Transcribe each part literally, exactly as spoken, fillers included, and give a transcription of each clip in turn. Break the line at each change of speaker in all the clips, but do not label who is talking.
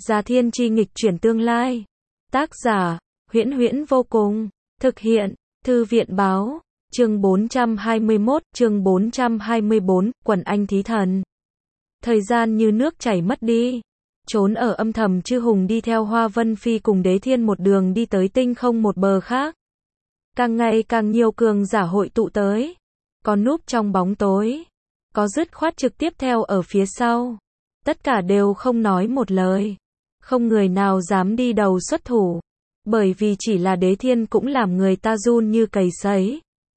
Gia Thiên Chi nghịch chuyển tương lai. Tác giả, Huyễn Huyễn vô cùng. Thực hiện, Thư viện báo. Chương bốn trăm hai mươi mốt, chương bốn trăm hai mươi bốn, Quần Anh Thí Thần. Thời gian như nước chảy mất đi. Trốn ở âm thầm Chư Hùng đi theo Hoa Vân Phi cùng Đế Thiên một đường đi tới tinh không một bờ khác. Càng ngày càng nhiều cường giả hội tụ tới. Có núp trong bóng tối. Có dứt khoát trực tiếp theo ở phía sau. Tất cả đều không nói một lời. Không người nào dám đi đầu xuất thủ. Bởi vì chỉ là Đế Thiên cũng làm người ta run như cầy sấy.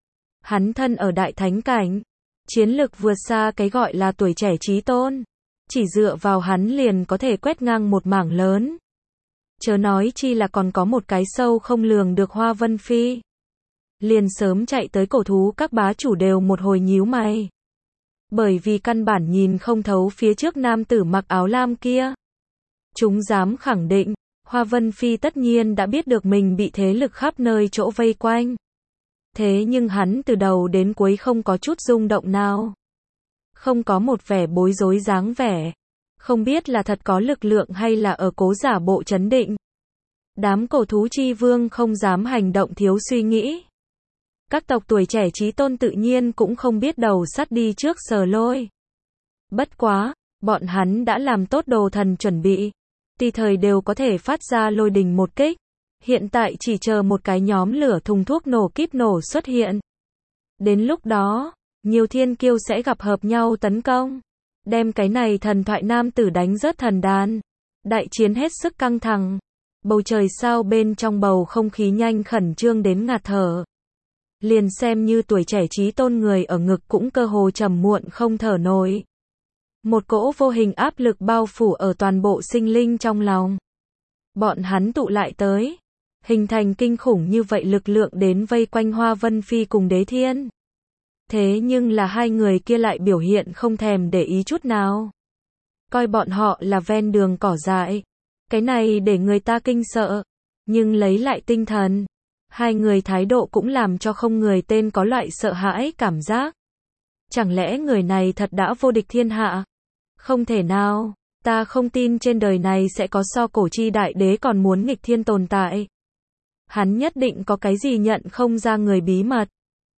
Hắn thân ở đại thánh cảnh. Chiến lực vượt xa cái gọi là tuổi trẻ trí tôn. Chỉ dựa vào hắn liền có thể quét ngang một mảng lớn. Chớ nói chi là còn có một cái sâu không lường được Hoa Vân Phi. Liền sớm chạy tới cổ thú các bá chủ đều một hồi nhíu mày. Bởi vì căn bản nhìn không thấu phía trước nam tử mặc áo lam kia. Chúng dám khẳng định, Hoa Vân Phi tất nhiên đã biết được mình bị thế lực khắp nơi chỗ vây quanh. Thế nhưng hắn từ đầu đến cuối không có chút rung động nào. Không có một vẻ bối rối dáng vẻ. Không biết là thật có lực lượng hay là ở cố giả bộ trấn định. Đám cổ thú chi vương không dám hành động thiếu suy nghĩ. Các tộc tuổi trẻ trí tôn tự nhiên cũng không biết đầu sắt đi trước sờ lôi. Bất quá, bọn hắn đã làm tốt đồ thần chuẩn bị. Tùy thời đều có thể phát ra lôi đình một kích. Hiện tại chỉ chờ một cái nhóm lửa thùng thuốc nổ kíp nổ xuất hiện. Đến lúc đó, nhiều thiên kiêu sẽ gặp hợp nhau tấn công. Đem cái này thần thoại nam tử đánh rớt thần đàn. Đại chiến hết sức căng thẳng. Bầu trời sao bên trong bầu không khí nhanh khẩn trương đến ngạt thở. Liền xem như tuổi trẻ trí tôn người ở ngực cũng cơ hồ trầm muộn không thở nổi. Một cỗ vô hình áp lực bao phủ ở toàn bộ sinh linh trong lòng. Bọn hắn tụ lại tới. Hình thành kinh khủng như vậy lực lượng đến vây quanh Hoa Vân Phi cùng Đế Thiên. Thế nhưng là hai người kia lại biểu hiện không thèm để ý chút nào. Coi bọn họ là ven đường cỏ dại. Cái này để người ta kinh sợ. Nhưng lấy lại tinh thần. Hai người thái độ cũng làm cho không người tên có loại sợ hãi cảm giác. Chẳng lẽ người này thật đã vô địch thiên hạ? Không thể nào, ta không tin trên đời này sẽ có so cổ chi đại đế còn muốn nghịch thiên tồn tại. Hắn nhất định có cái gì nhận không ra người bí mật.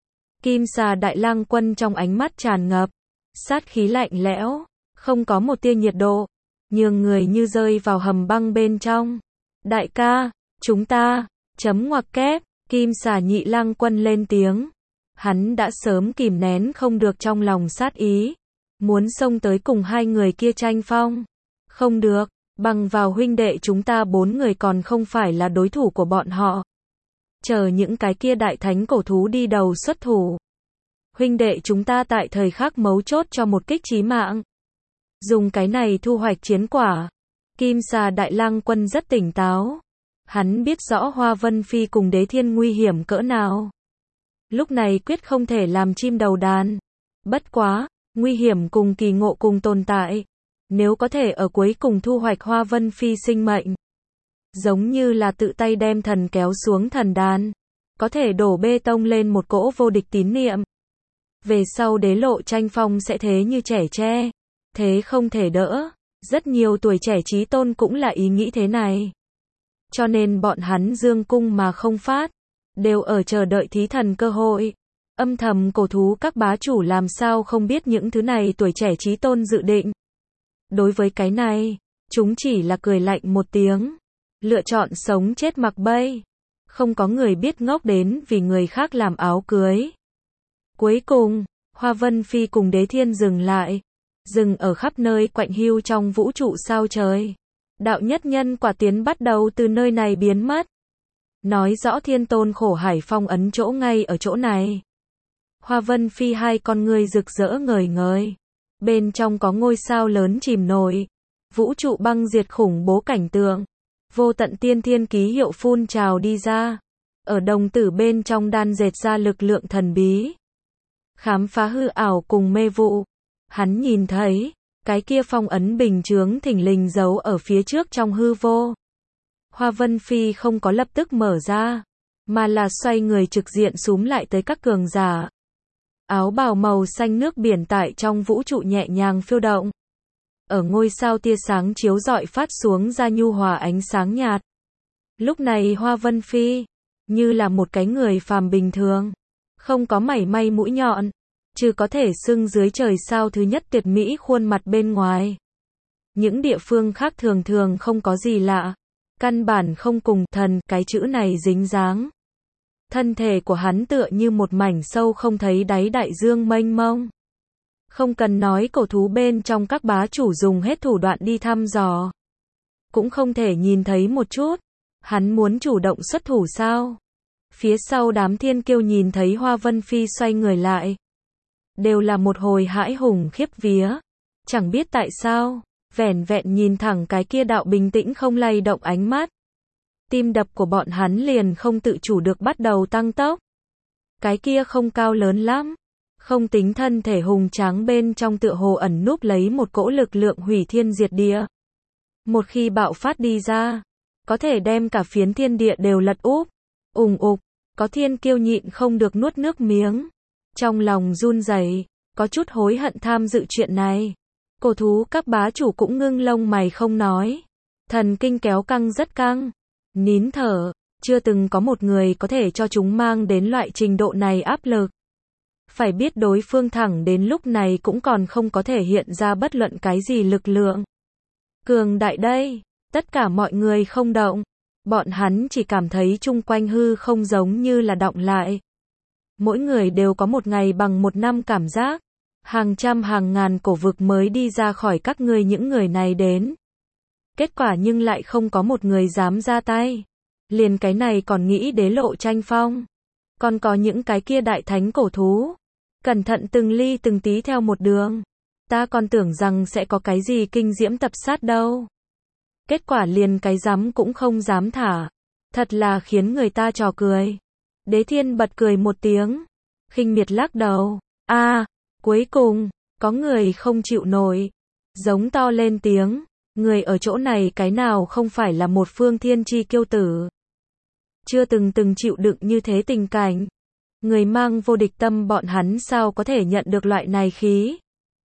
Kim xà đại lang quân trong ánh mắt tràn ngập, sát khí lạnh lẽo, không có một tia nhiệt độ, nhường người như rơi vào hầm băng bên trong. Đại ca, chúng ta, chấm ngoặc kép, Kim xà nhị lang quân lên tiếng. Hắn đã sớm kìm nén không được trong lòng sát ý. Muốn xông tới cùng hai người kia tranh phong. Không được, bằng vào huynh đệ chúng ta bốn người còn không phải là đối thủ của bọn họ. Chờ những cái kia đại thánh cổ thú đi đầu xuất thủ. Huynh đệ chúng ta tại thời khắc mấu chốt cho một kích chí mạng. Dùng cái này thu hoạch chiến quả. Kim xà đại lang quân rất tỉnh táo. Hắn biết rõ Hoa Vân Phi cùng Đế Thiên nguy hiểm cỡ nào. Lúc này quyết không thể làm chim đầu đàn. Bất quá, nguy hiểm cùng kỳ ngộ cùng tồn tại. Nếu có thể ở cuối cùng thu hoạch Hoa Vân Phi sinh mệnh. Giống như là tự tay đem thần kéo xuống thần đàn. Có thể đổ bê tông lên một cỗ vô địch tín niệm. Về sau đế lộ tranh phong sẽ thế như trẻ tre. Thế không thể đỡ. Rất nhiều tuổi trẻ trí tôn cũng là ý nghĩ thế này. Cho nên bọn hắn dương cung mà không phát. Đều ở chờ đợi thí thần cơ hội. Âm thầm cổ thú các bá chủ làm sao không biết những thứ này tuổi trẻ trí tôn dự định. Đối với cái này, chúng chỉ là cười lạnh một tiếng. Lựa chọn sống chết mặc bay. Không có người biết ngốc đến vì người khác làm áo cưới. Cuối cùng, Hoa Vân Phi cùng Đế Thiên dừng lại. Dừng ở khắp nơi quạnh hiu trong vũ trụ sao trời. Đạo nhất nhân quả tiến bắt đầu từ nơi này biến mất. Nói rõ thiên tôn khổ hải phong ấn chỗ ngay ở chỗ này. Hoa Vân Phi hai con ngươi rực rỡ ngời ngời. Bên trong có ngôi sao lớn chìm nổi. Vũ trụ băng diệt khủng bố cảnh tượng. Vô tận tiên thiên ký hiệu phun trào đi ra. Ở đồng tử bên trong đan dệt ra lực lượng thần bí. Khám phá hư ảo cùng mê vụ. Hắn nhìn thấy, cái kia phong ấn bình chướng thình lình giấu ở phía trước trong hư vô. Hoa Vân Phi không có lập tức mở ra, mà là xoay người trực diện súm lại tới các cường giả. Áo bào màu xanh nước biển tại trong vũ trụ nhẹ nhàng phiêu động. ở ngôi sao tia sáng chiếu rọi phát xuống ra nhu hòa ánh sáng nhạt. Lúc này Hoa Vân Phi, như là một cái người phàm bình thường, không có mảy may mũi nhọn, chứ có thể xưng dưới trời sao thứ nhất tuyệt mỹ khuôn mặt bên ngoài. Những địa phương khác thường thường không có gì lạ, căn bản không cùng thần cái chữ này dính dáng. Thân thể của hắn tựa như một mảnh sâu không thấy đáy đại dương mênh mông. Không cần nói cổ thú bên trong các bá chủ dùng hết thủ đoạn đi thăm dò, cũng không thể nhìn thấy một chút. Hắn muốn chủ động xuất thủ sao? Phía sau đám thiên kiêu nhìn thấy Hoa Vân Phi xoay người lại, đều là một hồi hãi hùng khiếp vía. Chẳng biết tại sao, vẻn vẹn nhìn thẳng cái kia đạo bình tĩnh không lay động ánh mắt, tim đập của bọn hắn liền không tự chủ được bắt đầu tăng tốc. Cái kia không cao lớn lắm, không tính thân thể hùng tráng bên trong tựa hồ ẩn núp lấy một cỗ lực lượng hủy thiên diệt địa. Một khi bạo phát đi ra, có thể đem cả phiến thiên địa đều lật úp. Ùng ục, có thiên kiêu nhịn không được nuốt nước miếng. Trong lòng run rẩy, có chút hối hận tham dự chuyện này. Cổ thú các bá chủ cũng ngưng lông mày không nói. Thần kinh kéo căng rất căng. Nín thở, chưa từng có một người có thể cho chúng mang đến loại trình độ này áp lực. Phải biết đối phương thẳng đến lúc này cũng còn không có thể hiện ra bất luận cái gì lực lượng cường đại đây. Tất cả mọi người không động, bọn hắn chỉ cảm thấy chung quanh hư không giống như là động lại. Mỗi người đều có một ngày bằng một năm cảm giác. Hàng trăm hàng ngàn cổ vực mới đi ra khỏi các ngươi những người này đến. Kết quả nhưng lại không có một người dám ra tay. Liền cái này còn nghĩ đế lộ tranh phong. Còn có những cái kia đại thánh cổ thú. Cẩn thận từng ly từng tí theo một đường. Ta còn tưởng rằng sẽ có cái gì kinh diễm tập sát đâu. Kết quả liền cái dám cũng không dám thả. Thật là khiến người ta trò cười. Đế Thiên bật cười một tiếng. Khinh miệt lắc đầu. A, à, cuối cùng, có người không chịu nổi. Giống to lên tiếng. Người ở chỗ này cái nào không phải là một phương thiên chi kiêu tử. Chưa từng từng chịu đựng như thế tình cảnh. Người mang vô địch tâm bọn hắn sao có thể nhận được loại này khí.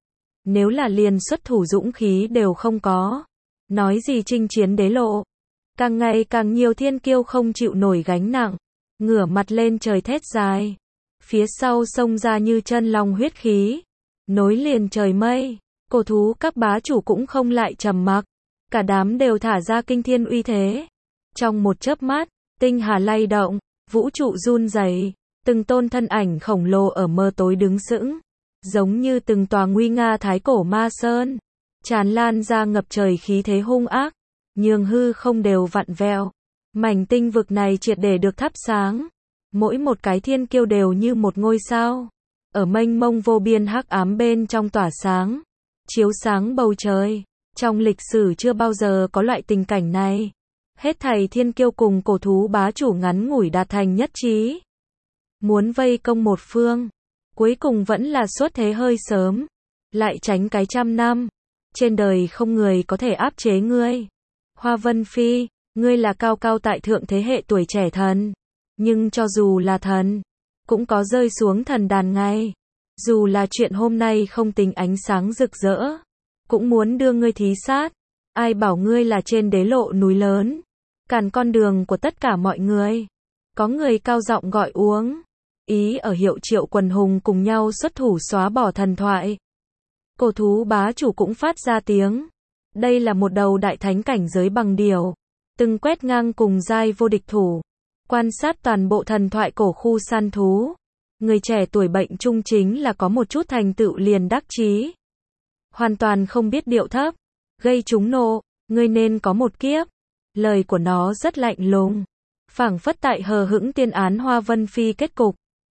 Nếu là liền xuất thủ dũng khí đều không có. Nói gì chinh chiến đế lộ. Càng ngày càng nhiều thiên kiêu không chịu nổi gánh nặng. Ngửa mặt lên trời thét dài. Phía sau xông ra như chân long huyết khí. Nối liền trời mây. Cổ thú các bá chủ cũng không lại trầm mặc. Cả đám đều thả ra kinh thiên uy thế. Trong một chớp mắt, tinh hà lay động, vũ trụ run rẩy, từng tôn thân ảnh khổng lồ ở mơ tối đứng sững. Giống như từng tòa nguy nga thái cổ ma sơn. Tràn lan ra ngập trời khí thế hung ác. Nhường hư không đều vặn vẹo. Mảnh tinh vực này triệt để được thắp sáng. Mỗi một cái thiên kiêu đều như một ngôi sao. Ở mênh mông vô biên hắc ám bên trong tỏa sáng. Chiếu sáng bầu trời. Trong lịch sử chưa bao giờ có loại tình cảnh này. Hết thảy thiên kiêu cùng cổ thú bá chủ ngắn ngủi đạt thành nhất trí. Muốn vây công một phương. Cuối cùng vẫn là xuất thế hơi sớm. Lại tránh cái trăm năm. Trên đời không người có thể áp chế ngươi. Hoa Vân Phi, ngươi là cao cao tại thượng thế hệ tuổi trẻ thần. Nhưng cho dù là thần, cũng có rơi xuống thần đàn ngay. Dù là chuyện hôm nay không tính ánh sáng rực rỡ, cũng muốn đưa ngươi thí sát. Ai bảo ngươi là trên đế lộ núi lớn, cản con đường của tất cả mọi người. Có người cao giọng gọi uống. Ý ở hiệu triệu quần hùng cùng nhau xuất thủ xóa bỏ thần thoại. Cổ thú bá chủ cũng phát ra tiếng. Đây là một đầu đại thánh cảnh giới bằng điều. Từng quét ngang cùng giai vô địch thủ. Quan sát toàn bộ thần thoại cổ khu săn thú. Người trẻ tuổi bệnh trung chính là có một chút thành tựu liền đắc chí. Hoàn toàn không biết điệu thấp. Gây chúng nộ. Ngươi nên có một kiếp. Lời của nó rất lạnh lùng. Phảng phất tại hờ hững tiên án Hoa Vân Phi kết cục.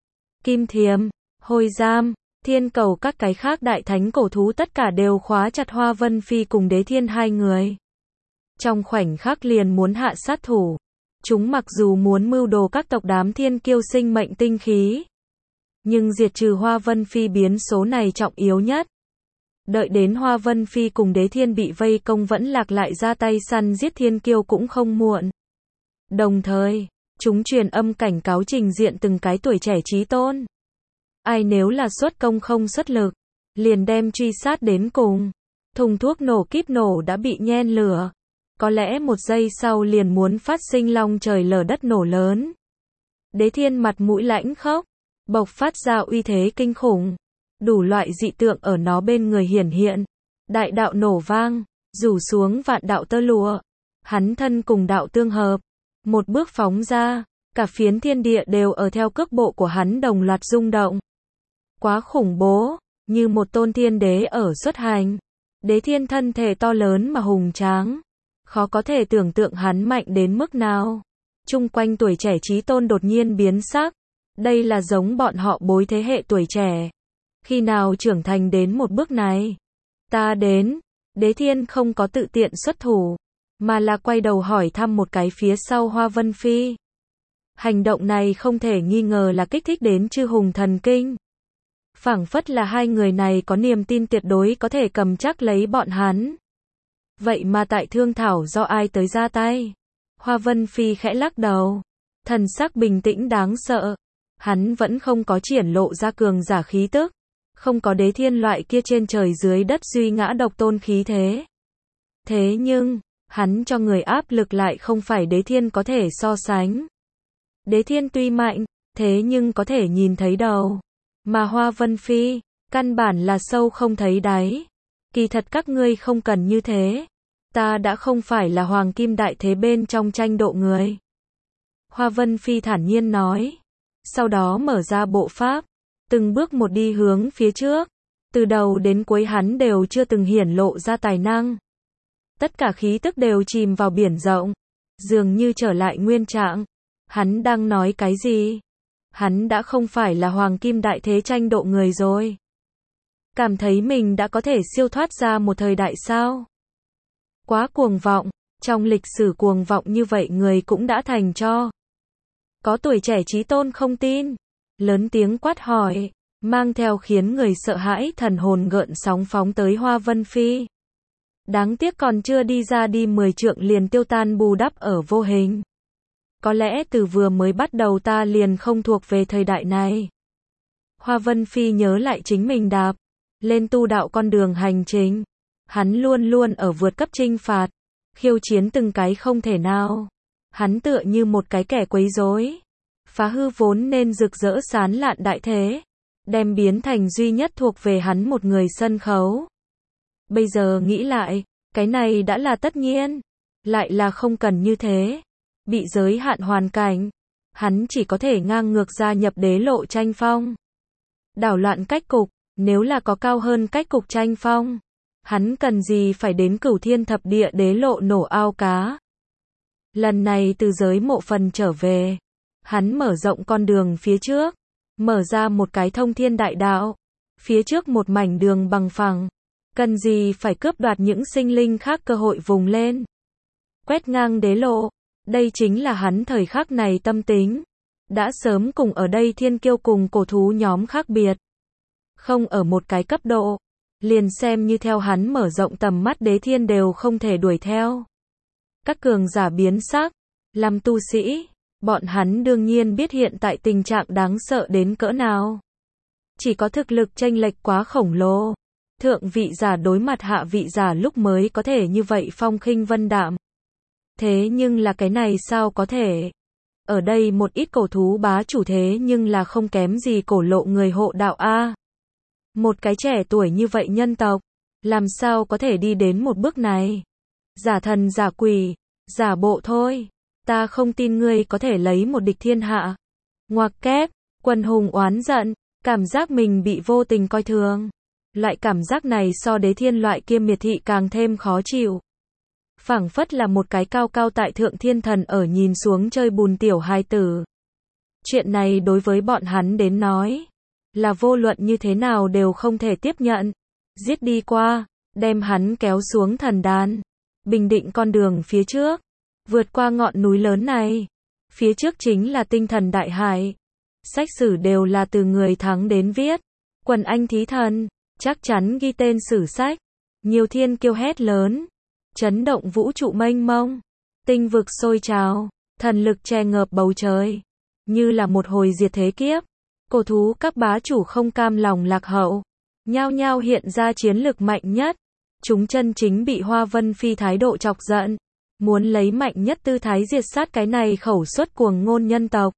Kim Thiềm, Hồi Giam, Thiên Cầu các cái khác đại thánh cổ thú tất cả đều khóa chặt Hoa Vân Phi cùng Đế Thiên hai người. Trong khoảnh khắc liền muốn hạ sát thủ. Chúng mặc dù muốn mưu đồ các tộc đám thiên kiêu sinh mệnh tinh khí. Nhưng diệt trừ Hoa Vân Phi biến số này trọng yếu nhất. Đợi đến Hoa Vân Phi cùng Đế Thiên bị vây công vẫn lạc lại ra tay săn giết thiên kiêu cũng không muộn. Đồng thời, chúng truyền âm cảnh cáo trình diện từng cái tuổi trẻ chí tôn. Ai nếu là xuất công không xuất lực, liền đem truy sát đến cùng. Thùng thuốc nổ kíp nổ đã bị nhen lửa. Có lẽ một giây sau liền muốn phát sinh long trời lở đất nổ lớn. Đế Thiên mặt mũi lãnh khốc, bộc phát ra uy thế kinh khủng. Đủ loại dị tượng ở nó bên người hiển hiện. Đại đạo nổ vang, rủ xuống vạn đạo tơ lụa. Hắn thân cùng đạo tương hợp. Một bước phóng ra, cả phiến thiên địa đều ở theo cước bộ của hắn đồng loạt rung động. Quá khủng bố, như một tôn thiên đế ở xuất hành. Đế Thiên thân thể to lớn mà hùng tráng. Khó có thể tưởng tượng hắn mạnh đến mức nào. Chung quanh tuổi trẻ chí tôn đột nhiên biến sắc. Đây là giống bọn họ bối thế hệ tuổi trẻ. Khi nào trưởng thành đến một bước này? Ta đến. Đế Thiên không có tự tiện xuất thủ, mà là quay đầu hỏi thăm một cái phía sau Hoa Vân Phi. Hành động này không thể nghi ngờ là kích thích đến chư hùng thần kinh. Phảng phất là hai người này có niềm tin tuyệt đối có thể cầm chắc lấy bọn hắn. Vậy mà tại thương thảo do ai tới ra tay? Hoa Vân Phi khẽ lắc đầu. Thần sắc bình tĩnh đáng sợ. Hắn vẫn không có triển lộ ra cường giả khí tức. Không có Đế Thiên loại kia trên trời dưới đất duy ngã độc tôn khí thế. Thế nhưng, hắn cho người áp lực lại không phải Đế Thiên có thể so sánh. Đế Thiên tuy mạnh, thế nhưng có thể nhìn thấy đầu. Mà Hoa Vân Phi, căn bản là sâu không thấy đáy. Kỳ thật các ngươi không cần như thế. Ta đã không phải là hoàng kim đại thế bên trong tranh độ người. Hoa Vân Phi thản nhiên nói. Sau đó mở ra bộ pháp. Từng bước một đi hướng phía trước. Từ đầu đến cuối hắn đều chưa từng hiển lộ ra tài năng. Tất cả khí tức đều chìm vào biển rộng. Dường như trở lại nguyên trạng. Hắn đang nói cái gì? Hắn đã không phải là hoàng kim đại thế tranh độ người rồi. Cảm thấy mình đã có thể siêu thoát ra một thời đại sao? Quá cuồng vọng, trong lịch sử cuồng vọng như vậy người cũng đã thành cho. Có tuổi trẻ chí tôn không tin. Lớn tiếng quát hỏi, mang theo khiến người sợ hãi thần hồn gợn sóng phóng tới Hoa Vân Phi. Đáng tiếc còn chưa đi ra đi mười trượng liền tiêu tan bù đắp ở vô hình. Có lẽ từ vừa mới bắt đầu ta liền không thuộc về thời đại này. Hoa Vân Phi nhớ lại chính mình đạp lên tu đạo con đường hành trình. Hắn luôn luôn ở vượt cấp chinh phạt, khiêu chiến từng cái không thể nào. Hắn tựa như một cái kẻ quấy rối, phá hư vốn nên rực rỡ sán lạn đại thế, đem biến thành duy nhất thuộc về hắn một người sân khấu. Bây giờ nghĩ lại, cái này đã là tất nhiên, lại là không cần như thế. Bị giới hạn hoàn cảnh, hắn chỉ có thể ngang ngược gia nhập đế lộ tranh phong. Đảo loạn cách cục, nếu là có cao hơn cách cục tranh phong, hắn cần gì phải đến cửu thiên thập địa đế lộ nổ ao cá. Lần này từ giới mộ phần trở về, hắn mở rộng con đường phía trước, mở ra một cái thông thiên đại đạo, phía trước một mảnh đường bằng phẳng, cần gì phải cướp đoạt những sinh linh khác cơ hội vùng lên. Quét ngang đế lộ, đây chính là hắn thời khắc này tâm tính. Đã sớm cùng ở đây thiên kiêu cùng cổ thú nhóm khác biệt. Không ở một cái cấp độ, liền xem như theo hắn mở rộng tầm mắt Đế Thiên đều không thể đuổi theo. Các cường giả biến sắc, làm tu sĩ, bọn hắn đương nhiên biết hiện tại tình trạng đáng sợ đến cỡ nào. Chỉ có thực lực chênh lệch quá khổng lồ. Thượng vị giả đối mặt hạ vị giả lúc mới có thể như vậy phong khinh vân đạm. Thế nhưng là cái này sao có thể? Ở đây một ít cổ thú bá chủ thế nhưng là không kém gì cổ lộ người hộ đạo A. Một cái trẻ tuổi như vậy nhân tộc, làm sao có thể đi đến một bước này? Giả thần giả quỷ, giả bộ thôi. Ta không tin ngươi có thể lấy một địch thiên hạ. Ngoặc kép, quần hùng oán giận, cảm giác mình bị vô tình coi thường. Loại cảm giác này so Đế Thiên loại kia miệt thị càng thêm khó chịu. Phảng phất là một cái cao cao tại thượng thiên thần ở nhìn xuống chơi bùn tiểu hài tử. Chuyện này đối với bọn hắn đến nói, là vô luận như thế nào đều không thể tiếp nhận. Giết đi qua, đem hắn kéo xuống thần đàn, bình định con đường phía trước, vượt qua ngọn núi lớn này. Phía trước chính là tinh thần đại hải. Sách sử đều là từ người thắng đến viết. Quần anh thí thần, chắc chắn ghi tên sử sách. Nhiều thiên kiêu hét lớn, chấn động vũ trụ mênh mông, tinh vực sôi trào, thần lực che ngợp bầu trời, như là một hồi diệt thế kiếp. Cổ thú các bá chủ không cam lòng lạc hậu, nhao nhao hiện ra chiến lực mạnh nhất, Chúng chân chính bị Hoa Vân Phi thái độ chọc giận, muốn lấy mạnh nhất tư thái diệt sát cái này khẩu suất cuồng ngôn nhân tộc.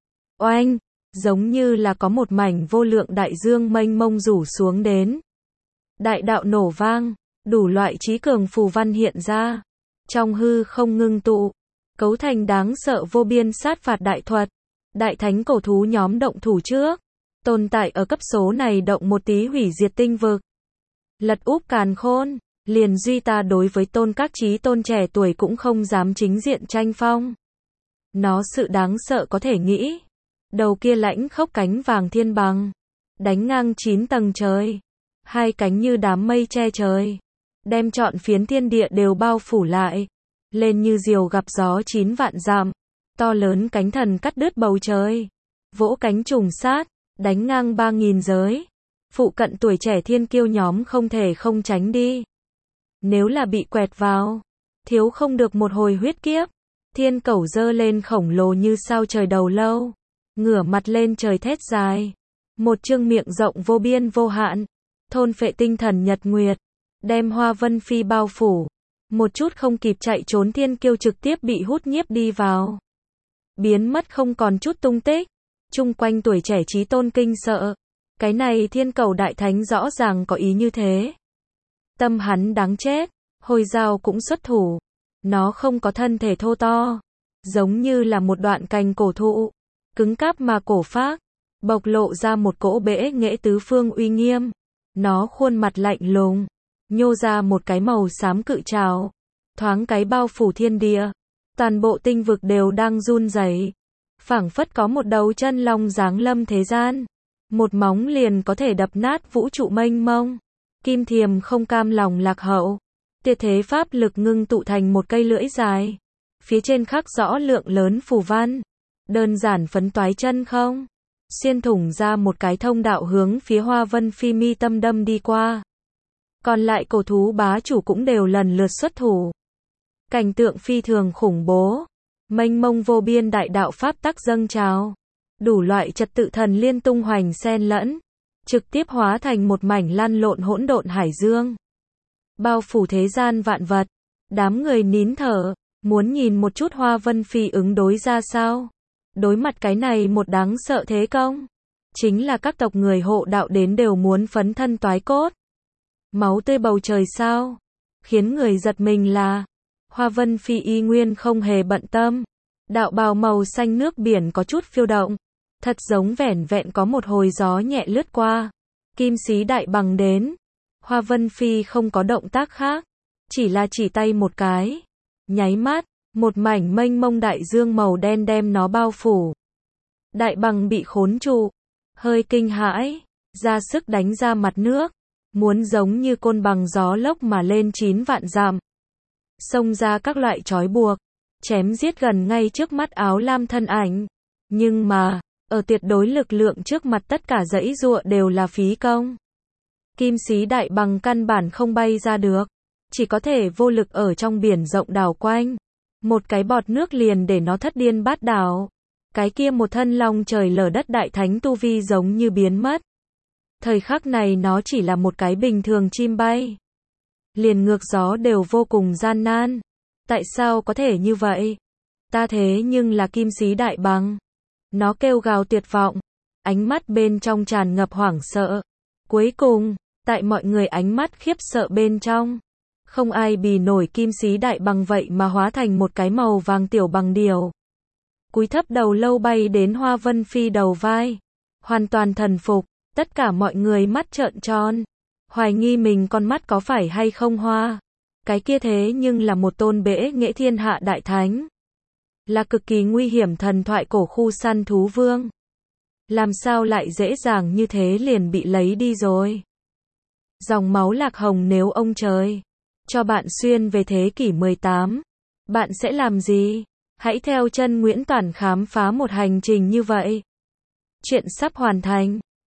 Oanh, giống như là có một mảnh vô lượng đại dương mênh mông rủ xuống đến. Đại đạo nổ vang, đủ loại trí cường phù văn hiện ra, trong hư không ngưng tụ, cấu thành đáng sợ vô biên sát phạt đại thuật. Đại thánh cổ thú nhóm động thủ trước, tồn tại ở cấp số này động một tí hủy diệt tinh vực. Lật úp càn khôn, liền duy ta đối với tôn các chí tôn trẻ tuổi cũng không dám chính diện tranh phong. Nó sự đáng sợ có thể nghĩ. Đầu kia lãnh khốc cánh vàng thiên bằng, đánh ngang chín tầng trời, hai cánh như đám mây che trời, đem trọn phiến thiên địa đều bao phủ lại, lên như diều gặp gió chín vạn dặm, to lớn cánh thần cắt đứt bầu trời, vỗ cánh trùng sát, đánh ngang ba nghìn giới. Phụ cận tuổi trẻ thiên kiêu nhóm không thể không tránh đi. Nếu là bị quẹt vào, thiếu không được một hồi huyết kiếp. Thiên cẩu dơ lên khổng lồ như sao trời đầu lâu, ngửa mặt lên trời thét dài, một chương miệng rộng vô biên vô hạn, thôn phệ tinh thần nhật nguyệt, đem Hoa Vân Phi bao phủ. Một chút không kịp chạy trốn thiên kiêu trực tiếp bị hút nhiếp đi vào, biến mất không còn chút tung tích. Chung quanh tuổi trẻ chí tôn kinh sợ, cái này thiên cẩu đại thánh rõ ràng có ý như thế. Tâm hắn đáng chết, hồi dao cũng xuất thủ. Nó không có thân thể thô to, giống như là một đoạn cành cổ thụ, cứng cáp mà cổ phác, bộc lộ ra một cỗ bẽ nghệ tứ phương uy nghiêm. Nó khuôn mặt lạnh lùng, nhô ra một cái màu xám cự trảo, thoáng cái bao phủ thiên địa, toàn bộ tinh vực đều đang run rẩy, phảng phất có một đầu chân long giáng lâm thế gian, một móng liền có thể đập nát vũ trụ mênh mông. Kim Thiềm không cam lòng lạc hậu, tiệt thế pháp lực ngưng tụ thành một cây lưỡi dài, phía trên khắc rõ lượng lớn phù văn, đơn giản phấn toái chân không, xuyên thủng ra một cái thông đạo hướng phía Hoa Vân Phi mi tâm đâm đi qua. Còn lại cổ thú bá chủ cũng đều lần lượt xuất thủ. Cảnh tượng phi thường khủng bố, mênh mông vô biên đại đạo pháp tắc dâng trào, đủ loại trật tự thần liên tung hoành xen lẫn, trực tiếp hóa thành một mảnh lăn lộn hỗn độn hải dương, bao phủ thế gian vạn vật. Đám người nín thở, muốn nhìn một chút Hoa Vân Phi ứng đối ra sao. Đối mặt cái này một đáng sợ thế công, chính là các tộc người hộ đạo đến đều muốn phấn thân toái cốt. Máu tươi bầu trời sao, khiến người giật mình là, Hoa Vân Phi y nguyên không hề bận tâm. Đạo bào màu xanh nước biển có chút phiêu động, thật giống vẻn vẹn có một hồi gió nhẹ lướt qua. Kim sĩ đại bằng đến, Hoa Vân Phi không có động tác khác, chỉ là chỉ tay một cái, nháy mắt, một mảnh mênh mông đại dương màu đen đem nó bao phủ. Đại bằng bị khốn trụ, hơi kinh hãi, ra sức đánh ra mặt nước, muốn giống như côn bằng gió lốc mà lên chín vạn dặm, xông ra các loại trói buộc, chém giết gần ngay trước mắt áo lam thân ảnh. Nhưng mà, ở tuyệt đối lực lượng trước mặt tất cả dãy giụa đều là phí công. Kim sĩ đại bằng căn bản không bay ra được, chỉ có thể vô lực ở trong biển rộng đảo quanh. Một cái bọt nước liền để nó thất điên bát đảo. Cái kia một thân long trời lở đất đại thánh tu vi giống như biến mất. Thời khắc này nó chỉ là một cái bình thường chim bay, liền ngược gió đều vô cùng gian nan. Tại sao có thể như vậy? Ta thế nhưng là kim sĩ đại bằng. Nó kêu gào tuyệt vọng, ánh mắt bên trong tràn ngập hoảng sợ. Cuối cùng, tại mọi người ánh mắt khiếp sợ bên trong, không ai bì nổi kim sĩ đại bằng vậy mà hóa thành một cái màu vàng tiểu bằng điểu. Cúi thấp đầu lâu bay đến Hoa Vân Phi đầu vai, hoàn toàn thần phục. Tất cả mọi người mắt trợn tròn, hoài nghi mình con mắt có phải hay không hoa. Cái kia thế nhưng là một tôn bẽ nghệ thiên hạ đại thánh, là cực kỳ nguy hiểm thần thoại cổ khu săn thú vương. Làm sao lại dễ dàng như thế liền bị lấy đi rồi? Dòng máu lạc hồng, nếu ông trời cho bạn xuyên về thế kỷ mười tám, bạn sẽ làm gì? Hãy theo chân Nguyễn Toản khám phá một hành trình như vậy. Chuyện sắp hoàn thành.